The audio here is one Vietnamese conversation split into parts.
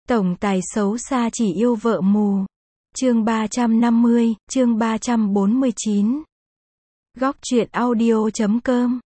Tổng tài xấu xa chỉ yêu vợ mù. Chương 350, chương 349. Góc truyện audio.com.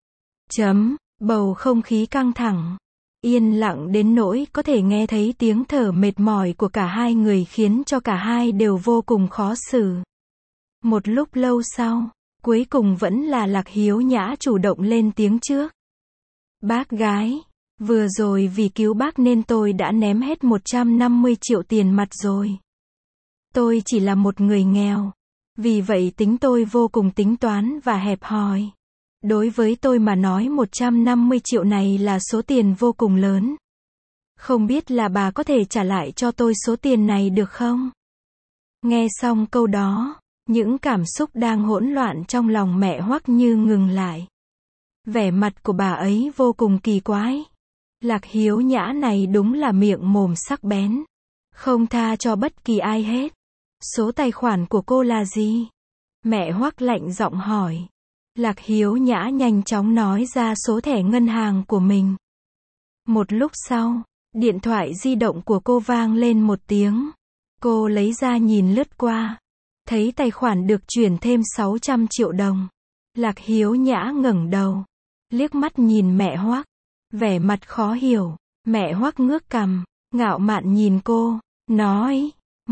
Bầu không khí căng thẳng, yên lặng đến nỗi có thể nghe thấy tiếng thở mệt mỏi của cả hai người khiến cho cả hai đều vô cùng khó xử. Một lúc lâu sau, cuối cùng vẫn là Lạc Hiếu Nhã chủ động lên tiếng trước. Bác gái, vừa rồi vì cứu bác nên tôi đã ném hết 150 triệu tiền mặt rồi. Tôi chỉ là một người nghèo, vì vậy tính tôi vô cùng tính toán và hẹp hòi. Đối với tôi mà nói 150 triệu này là số tiền vô cùng lớn. Không biết là bà có thể trả lại cho tôi số tiền này được không? Nghe xong câu đó, những cảm xúc đang hỗn loạn trong lòng mẹ Hoắc Như ngừng lại. Vẻ mặt của bà ấy vô cùng kỳ quái. Lạc Hiếu Nhã này đúng là miệng mồm sắc bén, không tha cho bất kỳ ai hết. Số tài khoản của cô là gì? Mẹ Hoắc lạnh giọng hỏi. Lạc Hiếu Nhã nhanh chóng nói ra số thẻ ngân hàng của mình. Một lúc sau, điện thoại di động của cô vang lên một tiếng. Cô lấy ra nhìn lướt qua, thấy tài khoản được chuyển thêm 600 triệu đồng. Lạc Hiếu Nhã ngẩng đầu, liếc mắt nhìn mẹ Hoắc, vẻ mặt khó hiểu. Mẹ Hoắc ngước cằm, ngạo mạn nhìn cô, nói,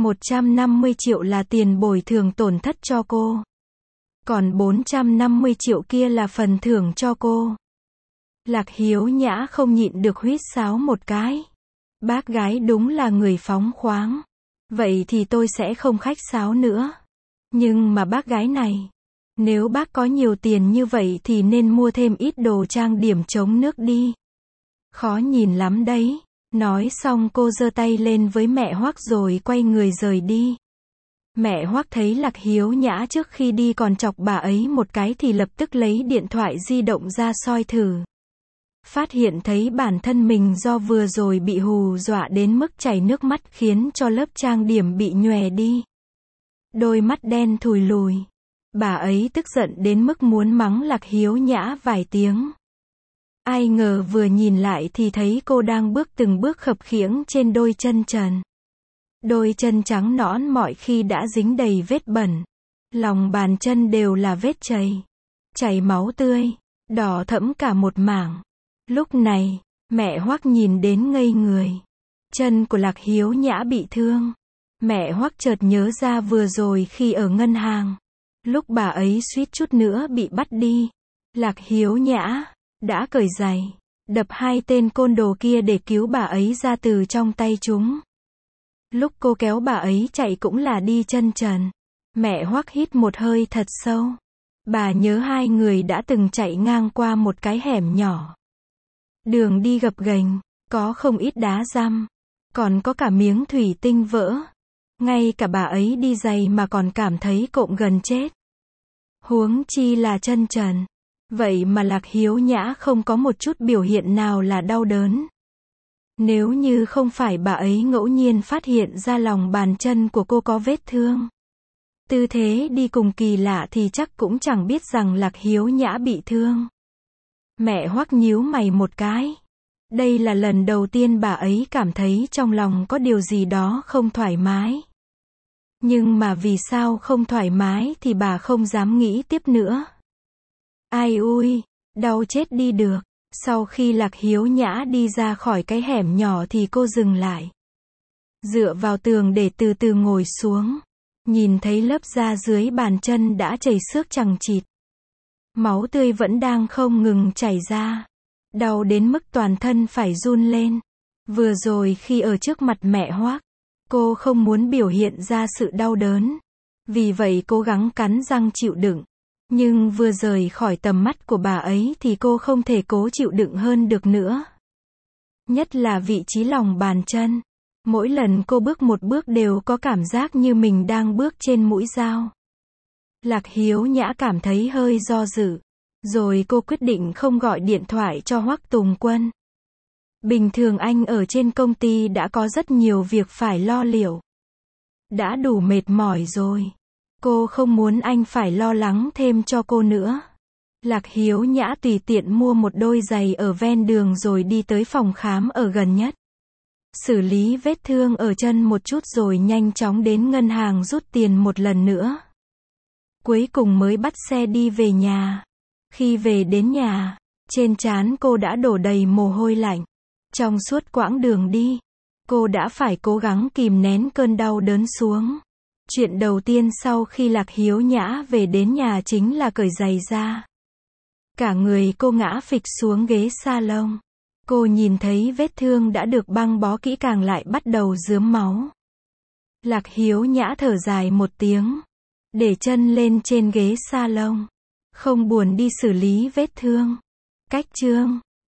150 triệu là tiền bồi thường tổn thất cho cô. Còn 450 triệu kia là phần thưởng cho cô. Lạc Hiếu Nhã không nhịn được huýt sáo một cái. Bác gái đúng là người phóng khoáng. Vậy thì tôi sẽ không khách sáo nữa. Nhưng mà bác gái này, nếu bác có nhiều tiền như vậy thì nên mua thêm ít đồ trang điểm chống nước đi. Khó nhìn lắm đấy. Nói xong cô giơ tay lên với mẹ Hoắc rồi quay người rời đi. Mẹ Hoắc thấy Lạc Hiếu Nhã trước khi đi còn chọc bà ấy một cái thì lập tức lấy điện thoại di động ra soi thử. Phát hiện thấy bản thân mình do vừa rồi bị hù dọa đến mức chảy nước mắt khiến cho lớp trang điểm bị nhòe đi. Đôi mắt đen thùi lùi. Bà ấy tức giận đến mức muốn mắng Lạc Hiếu Nhã vài tiếng. Ai ngờ vừa nhìn lại thì thấy cô đang bước từng bước khập khiễng trên đôi chân trần. Đôi chân trắng nõn mọi khi đã dính đầy vết bẩn. Lòng bàn chân đều là vết chảy máu tươi, đỏ thẫm cả một mảng. Lúc này, mẹ Hoắc nhìn đến ngây người. Chân của Lạc Hiếu Nhã bị thương. Mẹ Hoắc chợt nhớ ra vừa rồi khi ở ngân hàng, lúc bà ấy suýt chút nữa bị bắt đi, Lạc Hiếu Nhã đã cởi giày, đập hai tên côn đồ kia để cứu bà ấy ra từ trong tay chúng. Lúc cô kéo bà ấy chạy cũng là đi chân trần. Mẹ Hoắc hít một hơi thật sâu. Bà nhớ hai người đã từng chạy ngang qua một cái hẻm nhỏ. Đường đi gập ghềnh, có không ít đá răm, còn có cả miếng thủy tinh vỡ. Ngay cả bà ấy đi giày mà còn cảm thấy cộm gần chết. Huống chi là chân trần. Vậy mà Lạc Hiếu Nhã không có một chút biểu hiện nào là đau đớn. Nếu như không phải bà ấy ngẫu nhiên phát hiện ra lòng bàn chân của cô có vết thương, tư thế đi cùng kỳ lạ thì chắc cũng chẳng biết rằng Lạc Hiếu Nhã bị thương. Mẹ Hoắc nhíu mày một cái. Đây là lần đầu tiên bà ấy cảm thấy trong lòng có điều gì đó không thoải mái. Nhưng mà vì sao không thoải mái thì bà không dám nghĩ tiếp nữa. Ai ui, đau chết đi được. Sau khi Lạc Hiếu Nhã đi ra khỏi cái hẻm nhỏ thì cô dừng lại. Dựa vào tường để từ từ ngồi xuống. Nhìn thấy lớp da dưới bàn chân đã chảy xước chằng chịt. Máu tươi vẫn đang không ngừng chảy ra. Đau đến mức toàn thân phải run lên. Vừa rồi khi ở trước mặt mẹ Hoắc, cô không muốn biểu hiện ra sự đau đớn. Vì vậy cố gắng cắn răng chịu đựng. Nhưng vừa rời khỏi tầm mắt của bà ấy thì cô không thể cố chịu đựng hơn được nữa. Nhất là vị trí lòng bàn chân. Mỗi lần cô bước một bước đều có cảm giác như mình đang bước trên mũi dao. Lạc Hiếu Nhã cảm thấy hơi do dự. Rồi cô quyết định không gọi điện thoại cho Hoắc Tùng Quân. Bình thường anh ở trên công ty đã có rất nhiều việc phải lo liệu. Đã đủ mệt mỏi rồi. Cô không muốn anh phải lo lắng thêm cho cô nữa. Lạc Hiếu Nhã tùy tiện mua một đôi giày ở ven đường rồi đi tới phòng khám ở gần nhất. xử lý vết thương ở chân một chút rồi nhanh chóng đến ngân hàng rút tiền một lần nữa. Cuối cùng mới bắt xe đi về nhà. Khi về đến nhà, trên trán cô đã đổ đầy mồ hôi lạnh. Trong suốt quãng đường đi, cô đã phải cố gắng kìm nén cơn đau đớn xuống. Chuyện đầu tiên sau khi Lạc Hiếu Nhã về đến nhà chính là cởi giày ra. Cả người cô ngã phịch xuống ghế salon. Cô nhìn thấy vết thương đã được băng bó kỹ càng lại bắt đầu rớm máu. Lạc Hiếu Nhã thở dài một tiếng, để chân lên trên ghế salon. Không buồn đi xử lý vết thương. Cách chương